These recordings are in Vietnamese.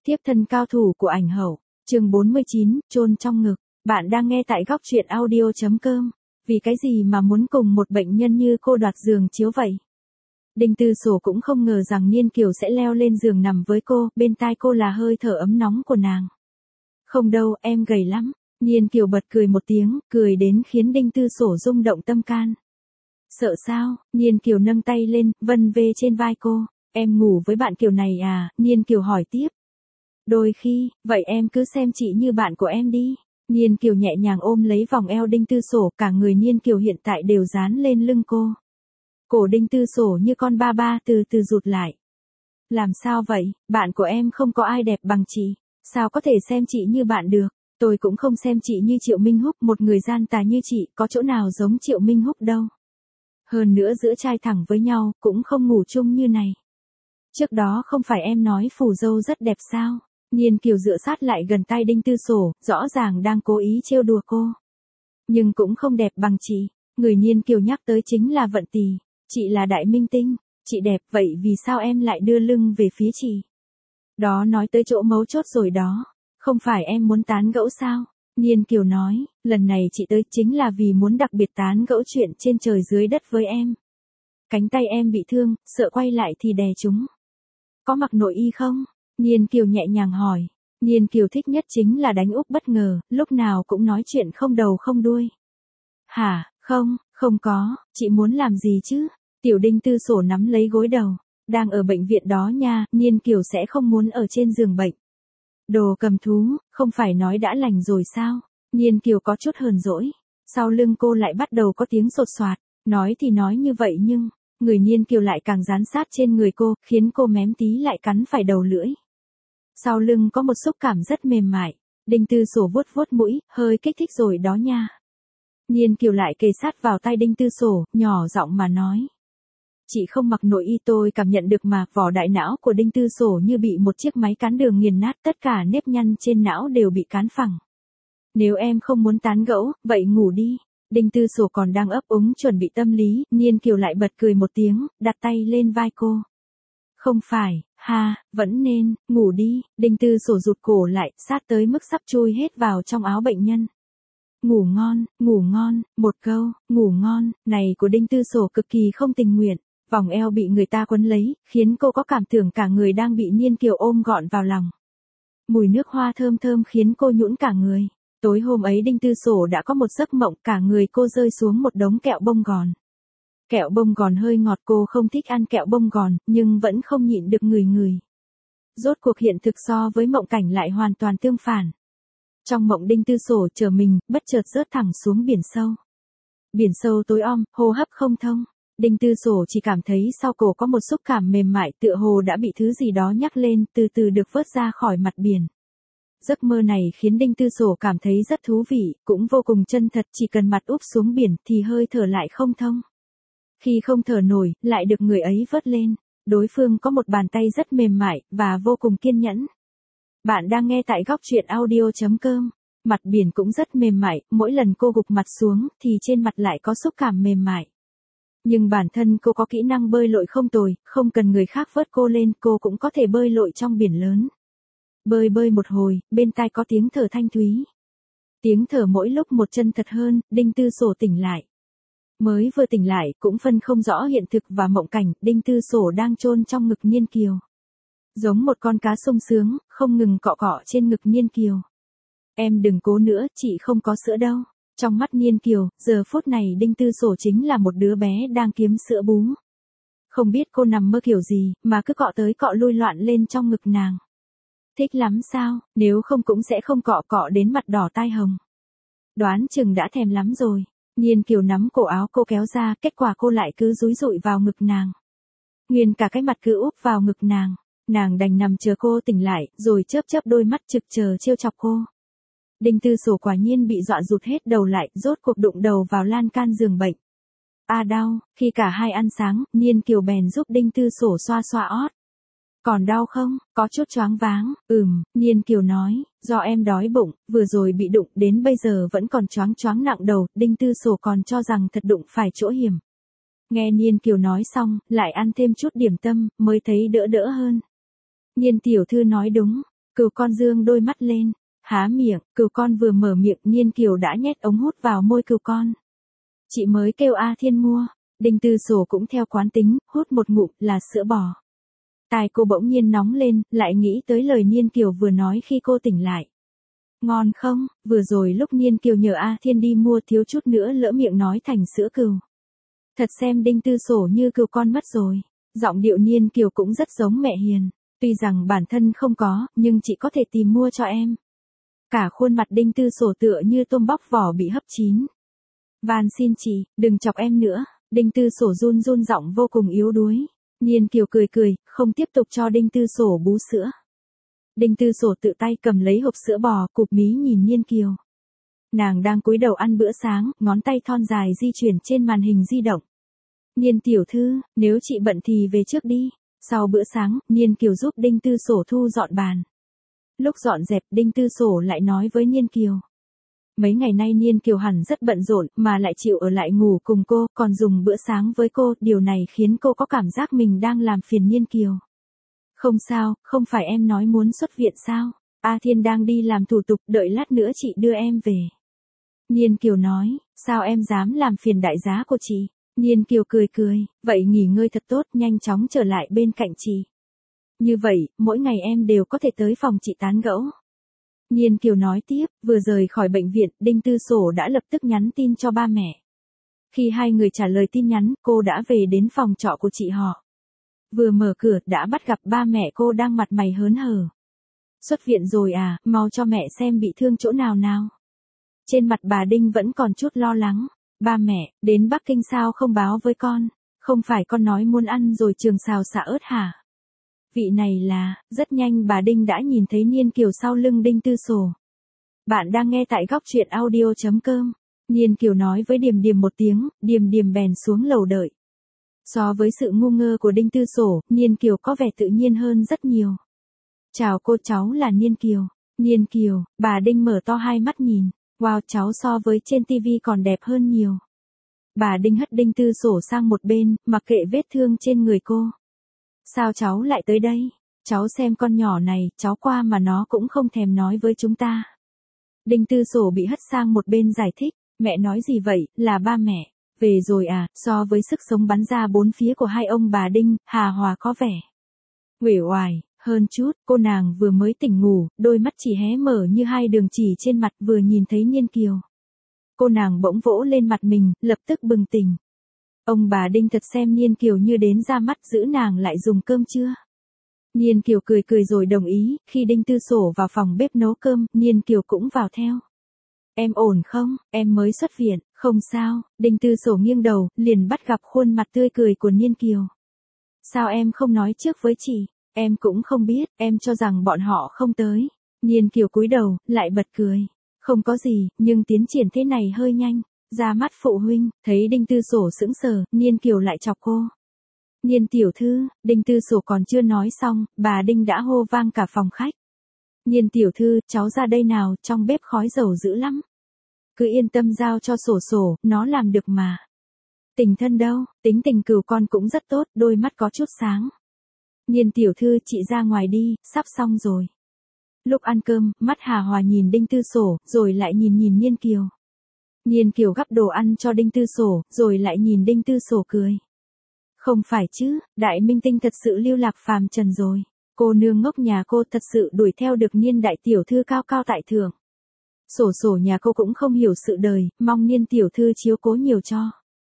Thiếp thân cao thủ của ảnh hậu, chương 49, chôn trong ngực. Bạn đang nghe tại góc truyện audio.com. Vì cái gì mà muốn cùng một bệnh nhân như cô đoạt giường chiếu vậy? Đinh Tư Sổ cũng không ngờ rằng Niên Kiều sẽ leo lên giường nằm với cô, bên tai cô là hơi thở ấm nóng của nàng. Không đâu, em gầy lắm. Niên Kiều bật cười một tiếng, cười đến khiến Đinh Tư Sổ rung động tâm can. Sợ sao? Niên Kiều nâng tay lên, vân vê trên vai cô. Em ngủ với bạn Kiều này à? Niên Kiều hỏi tiếp. Đôi khi, vậy em cứ xem chị như bạn của em đi. Niên Kiều nhẹ nhàng ôm lấy vòng eo Đinh Tư Sổ, cả người Niên Kiều hiện tại đều dán lên lưng cô. Cổ Đinh Tư Sổ như con ba ba từ từ rụt lại. Làm sao vậy, bạn của em không có ai đẹp bằng chị, sao có thể xem chị như bạn được, tôi cũng không xem chị như Triệu Minh Húc, một người gian tà như chị, có chỗ nào giống Triệu Minh Húc đâu. Hơn nữa giữa trai thẳng với nhau, cũng không ngủ chung như này. Trước đó không phải em nói phù dâu rất đẹp sao? Niên Kiều dựa sát lại gần tay Đinh Tư Sổ, rõ ràng đang cố ý trêu đùa cô. Nhưng cũng không đẹp bằng chị, người Niên Kiều nhắc tới chính là Vận Tì, chị là đại minh tinh, chị đẹp vậy vì sao em lại đưa lưng về phía chị? Đó nói tới chỗ mấu chốt rồi đó, không phải em muốn tán gẫu sao? Niên Kiều nói, lần này chị tới chính là vì muốn đặc biệt tán gẫu chuyện trên trời dưới đất với em. Cánh tay em bị thương, sợ quay lại thì đè chúng. Có mặc nội y không? Niên Kiều nhẹ nhàng hỏi. Niên Kiều thích nhất chính là đánh úp bất ngờ, lúc nào cũng nói chuyện không đầu không đuôi. Hả, không có, chị muốn làm gì chứ? Tiểu Đinh Tư Sổ nắm lấy gối đầu. Đang ở bệnh viện đó nha, Niên Kiều sẽ không muốn ở trên giường bệnh. Đồ cầm thú, không phải nói đã lành rồi sao? Niên Kiều có chút hờn dỗi. Sau lưng cô lại bắt đầu có tiếng sột soạt. Nói thì nói như vậy nhưng, người Niên Kiều lại càng dán sát trên người cô, khiến cô mém tí lại cắn phải đầu lưỡi. Sau lưng có một xúc cảm rất mềm mại. Đinh Tư Sổ vuốt vuốt mũi, hơi kích thích rồi đó nha. Niên Kiều lại kề sát vào tay Đinh Tư Sổ, nhỏ giọng mà nói. Chị không mặc nội y, tôi cảm nhận được mà, vỏ đại não của Đinh Tư Sổ như bị một chiếc máy cán đường nghiền nát, tất cả nếp nhăn trên não đều bị cán phẳng. Nếu em không muốn tán gẫu, vậy ngủ đi. Đinh Tư Sổ còn đang ấp úng chuẩn bị tâm lý, Niên Kiều lại bật cười một tiếng, đặt tay lên vai cô. Không phải, vẫn nên, ngủ đi. Đinh Tư Sổ rụt cổ lại, sát tới mức sắp chui hết vào trong áo bệnh nhân. Ngủ ngon, một câu, ngủ ngon, này của Đinh Tư Sổ cực kỳ không tình nguyện. Vòng eo bị người ta quấn lấy, khiến cô có cảm tưởng cả người đang bị Niên Kiều ôm gọn vào lòng. Mùi nước hoa thơm thơm khiến cô nhũn cả người. Tối hôm ấy Đinh Tư Sổ đã có một giấc mộng, cả người cô rơi xuống một đống kẹo bông gòn. Kẹo bông gòn hơi ngọt, cô không thích ăn kẹo bông gòn, nhưng vẫn không nhịn được ngửi. Rốt cuộc hiện thực so với mộng cảnh lại hoàn toàn tương phản. Trong mộng Đinh Tư Sổ trở mình, bất chợt rớt thẳng xuống biển sâu. Biển sâu tối om, hô hấp không thông. Đinh Tư Sổ chỉ cảm thấy sau cổ có một xúc cảm mềm mại, tựa hồ đã bị thứ gì đó nhắc lên, từ từ được vớt ra khỏi mặt biển. Giấc mơ này khiến Đinh Tư Sổ cảm thấy rất thú vị, cũng vô cùng chân thật, chỉ cần mặt úp xuống biển thì hơi thở lại không thông. Khi không thở nổi, lại được người ấy vớt lên. Đối phương có một bàn tay rất mềm mại, và vô cùng kiên nhẫn. Bạn đang nghe tại góc truyện audio.com. Mặt biển cũng rất mềm mại, mỗi lần cô gục mặt xuống, thì trên mặt lại có xúc cảm mềm mại. Nhưng bản thân cô có kỹ năng bơi lội không tồi, không cần người khác vớt cô lên, cô cũng có thể bơi lội trong biển lớn. Bơi một hồi, bên tai có tiếng thở thanh thúy. Tiếng thở mỗi lúc một chân thật hơn, Đinh Tư Sổ tỉnh lại. Mới vừa tỉnh lại, cũng phân không rõ hiện thực và mộng cảnh, Đinh Tư Sổ đang chôn trong ngực Niên Kiều. Giống một con cá sung sướng, không ngừng cọ cọ trên ngực Niên Kiều. Em đừng cố nữa, chị không có sữa đâu. Trong mắt Niên Kiều, giờ phút này Đinh Tư Sổ chính là một đứa bé đang kiếm sữa bú. Không biết cô nằm mơ kiểu gì, mà cứ cọ tới cọ lui loạn lên trong ngực nàng. Thích lắm sao, nếu không cũng sẽ không cọ cọ đến mặt đỏ tai hồng. Đoán chừng đã thèm lắm rồi. Niên Kiều nắm cổ áo cô kéo ra, kết quả cô lại cứ dúi dụi vào ngực nàng. Nguyên cả cái mặt cứ úp vào ngực nàng. Nàng đành nằm chờ cô tỉnh lại, rồi chớp đôi mắt trực chờ trêu chọc cô. Đinh Tư Sổ quả nhiên bị dọa rụt hết đầu lại, rốt cuộc đụng đầu vào lan can giường bệnh. Đau, khi cả hai ăn sáng, Niên Kiều bèn giúp Đinh Tư Sổ xoa xoa ót. Còn đau không, có chút choáng váng, Niên Kiều nói, do em đói bụng, vừa rồi bị đụng đến bây giờ vẫn còn choáng nặng đầu, Đinh Tư Sổ còn cho rằng thật đụng phải chỗ hiểm. Nghe Niên Kiều nói xong, lại ăn thêm chút điểm tâm, mới thấy đỡ hơn. Niên tiểu thư nói đúng, Cừu con dương đôi mắt lên, há miệng, cừu con vừa mở miệng Niên Kiều đã nhét ống hút vào môi cừu con. Chị mới kêu A Thiên mua, Đinh Tư Sổ cũng theo quán tính, hút một ngụm là sữa bò. Tai cô bỗng nhiên nóng lên, lại nghĩ tới lời Niên Kiều vừa nói khi cô tỉnh lại. Ngon không, vừa rồi lúc Niên Kiều nhờ A Thiên đi mua thiếu chút nữa lỡ miệng nói thành sữa cừu. Thật xem Đinh Tư Sổ như cừu con mất rồi. Giọng điệu Niên Kiều cũng rất giống mẹ hiền. Tuy rằng bản thân không có, nhưng chị có thể tìm mua cho em. Cả khuôn mặt Đinh Tư Sổ tựa như tôm bóc vỏ bị hấp chín. Van xin chị, đừng chọc em nữa. Đinh Tư Sổ run run giọng vô cùng yếu đuối. Niên Kiều cười cười, không tiếp tục cho Đinh Tư Sổ bú sữa. Đinh Tư Sổ tự tay cầm lấy hộp sữa bò, cụp mí nhìn Niên Kiều. Nàng đang cúi đầu ăn bữa sáng, ngón tay thon dài di chuyển trên màn hình di động. Niên tiểu thư, nếu chị bận thì về trước đi. Sau bữa sáng, Niên Kiều giúp Đinh Tư Sổ thu dọn bàn. Lúc dọn dẹp, Đinh Tư Sổ lại nói với Niên Kiều. Mấy ngày nay Niên Kiều hẳn rất bận rộn, mà lại chịu ở lại ngủ cùng cô, còn dùng bữa sáng với cô, điều này khiến cô có cảm giác mình đang làm phiền Niên Kiều. Không sao, không phải em nói muốn xuất viện sao? A Thiên đang đi làm thủ tục, đợi lát nữa chị đưa em về. Niên Kiều nói, sao em dám làm phiền đại giá của chị? Niên Kiều cười cười, vậy nghỉ ngơi thật tốt, nhanh chóng trở lại bên cạnh chị. Như vậy, mỗi ngày em đều có thể tới phòng chị tán gẫu. Niên Kiều nói tiếp, vừa rời khỏi bệnh viện, Đinh Tư Sổ đã lập tức nhắn tin cho ba mẹ. Khi hai người trả lời tin nhắn, cô đã về đến phòng trọ của chị họ. Vừa mở cửa, đã bắt gặp ba mẹ cô đang mặt mày hớn hở. Xuất viện rồi à, mau cho mẹ xem bị thương chỗ nào nào. Trên mặt bà Đinh vẫn còn chút lo lắng. Ba mẹ, đến Bắc Kinh sao không báo với con? Không phải con nói muốn ăn rồi trường xào xả ớt hả? Vị này là, rất nhanh bà Đinh đã nhìn thấy Niên Kiều sau lưng Đinh Tư Sổ. Bạn đang nghe tại góc truyện audio.com. Niên Kiều nói với Điềm Điềm một tiếng, Điềm Điềm bèn xuống lầu đợi. So với sự ngu ngơ của Đinh Tư Sổ, Niên Kiều có vẻ tự nhiên hơn rất nhiều. Chào cô, cháu là Niên Kiều. Niên Kiều, bà Đinh mở to hai mắt nhìn. Wow, cháu so với trên TV còn đẹp hơn nhiều. Bà Đinh hất Đinh Tư Sổ sang một bên, mặc kệ vết thương trên người cô. Sao cháu lại tới đây? Cháu xem con nhỏ này, cháu qua mà nó cũng không thèm nói với chúng ta. Đinh Tư Sổ bị hất sang một bên giải thích, mẹ nói gì vậy, là ba mẹ. Về rồi à, so với sức sống bắn ra bốn phía của hai ông bà Đinh, Hà Hòa có vẻ uể oải hơn chút. Cô nàng vừa mới tỉnh ngủ, đôi mắt chỉ hé mở như hai đường chỉ trên mặt, vừa nhìn thấy Niên Kiều. Cô nàng bỗng vỗ lên mặt mình, lập tức bừng tỉnh. Ông bà Đinh thật xem Niên Kiều như đến ra mắt, giữ nàng lại dùng cơm chưa? Niên Kiều cười cười rồi đồng ý. Khi Đinh Tư Sổ vào phòng bếp nấu cơm, Niên Kiều cũng vào theo. Em ổn không, em mới xuất viện, không sao. Đinh Tư Sổ nghiêng đầu, liền bắt gặp khuôn mặt tươi cười của Niên Kiều. Sao em không nói trước với chị? Em cũng không biết, em cho rằng bọn họ không tới. Niên Kiều cúi đầu, lại bật cười. Không có gì, nhưng tiến triển thế này hơi nhanh. Ra mắt phụ huynh, thấy Đinh Tư Sổ sững sờ, Niên Kiều lại chọc cô. Niên tiểu thư, Đinh Tư Sổ còn chưa nói xong, bà Đinh đã hô vang cả phòng khách. Niên tiểu thư, cháu ra đây nào, trong bếp khói dầu dữ lắm. Cứ yên tâm giao cho Sổ Sổ, nó làm được mà. Tình thân đâu, tính tình cừu con cũng rất tốt, đôi mắt có chút sáng. Niên tiểu thư, chị ra ngoài đi, sắp xong rồi. Lúc ăn cơm, mắt Hà Hòa nhìn Đinh Tư Sổ, rồi lại nhìn Niên Kiều. Niên Kiều gắp đồ ăn cho Đinh Tư Sổ, rồi lại nhìn Đinh Tư Sổ cười. Không phải chứ, đại minh tinh thật sự lưu lạc phàm trần rồi. Cô nương ngốc nhà cô thật sự đuổi theo được Niên đại tiểu thư cao cao tại thượng. Sổ Sổ nhà cô cũng không hiểu sự đời, mong Niên tiểu thư chiếu cố nhiều cho.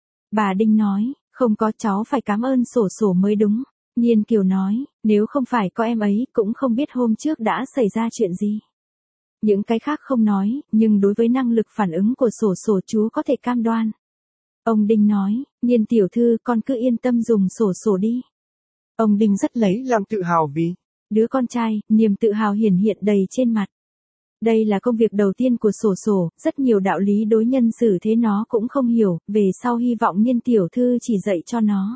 Bà Đinh nói, không có, cháu phải cảm ơn Sổ Sổ mới đúng. Niên Kiều nói, nếu không phải có em ấy, cũng không biết hôm trước đã xảy ra chuyện gì. Những cái khác không nói, nhưng đối với năng lực phản ứng của Sổ Sổ chú có thể cam đoan. Ông Đinh nói, Niên tiểu thư, con cứ yên tâm dùng Sổ Sổ đi. Ông Đinh rất lấy làm tự hào vì đứa con trai, niềm tự hào hiển hiện đầy trên mặt. Đây là công việc đầu tiên của Sổ Sổ, rất nhiều đạo lý đối nhân xử thế nó cũng không hiểu, về sau hy vọng Niên tiểu thư chỉ dạy cho nó.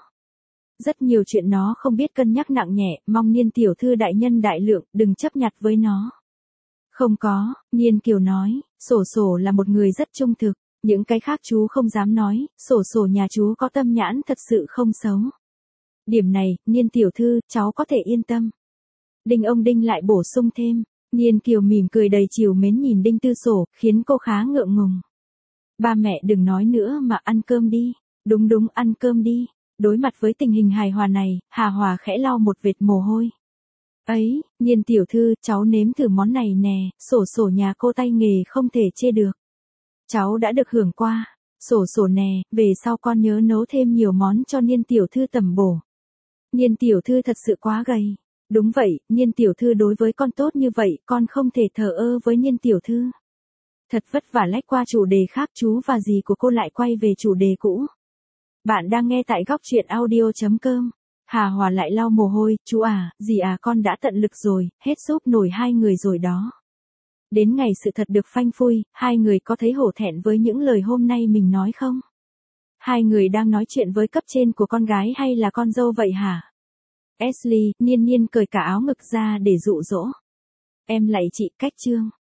Rất nhiều chuyện nó không biết cân nhắc nặng nhẹ, mong Niên tiểu thư đại nhân đại lượng, đừng chấp nhặt với nó. Không có, Niên Kiều nói, Sổ Sổ là một người rất trung thực, những cái khác chú không dám nói, Sổ Sổ nhà chú có tâm nhãn thật sự không xấu. Điểm này, Niên tiểu thư, cháu có thể yên tâm. Ông Đinh lại bổ sung thêm, Nhiên Kiều mỉm cười đầy trìu mến nhìn Đinh Tư Sổ, khiến cô khá ngượng ngùng. Ba mẹ đừng nói nữa mà ăn cơm đi. Đúng đúng, ăn cơm đi. Đối mặt với tình hình hài hòa này, Hà Hòa khẽ lau một vệt mồ hôi. Ấy, Nhiên tiểu thư, cháu nếm thử món này nè, Sổ Sổ nhà cô tay nghề không thể chê được. Cháu đã được hưởng qua. Sổ Sổ nè, về sau con nhớ nấu thêm nhiều món cho Nhiên tiểu thư tẩm bổ. Nhiên tiểu thư thật sự quá gầy. Đúng vậy, Nhiên tiểu thư đối với con tốt như vậy, con không thể thờ ơ với Nhiên tiểu thư. Thật vất vả lách qua chủ đề khác, chú và dì của cô lại quay về chủ đề cũ. Bạn đang nghe tại góc truyện audio.com. Hà Hòa lại lau mồ hôi, chú à, dì à, con đã tận lực rồi, hết giúp nổi hai người rồi đó. Đến ngày sự thật được phanh phui, hai người có thấy hổ thẹn với những lời hôm nay mình nói không? Hai người đang nói chuyện với cấp trên của con gái hay là con dâu vậy hả? Ashley, Nhiên Nhiên cởi cả áo ngực ra để dụ dỗ. Em lạy chị, cách chương.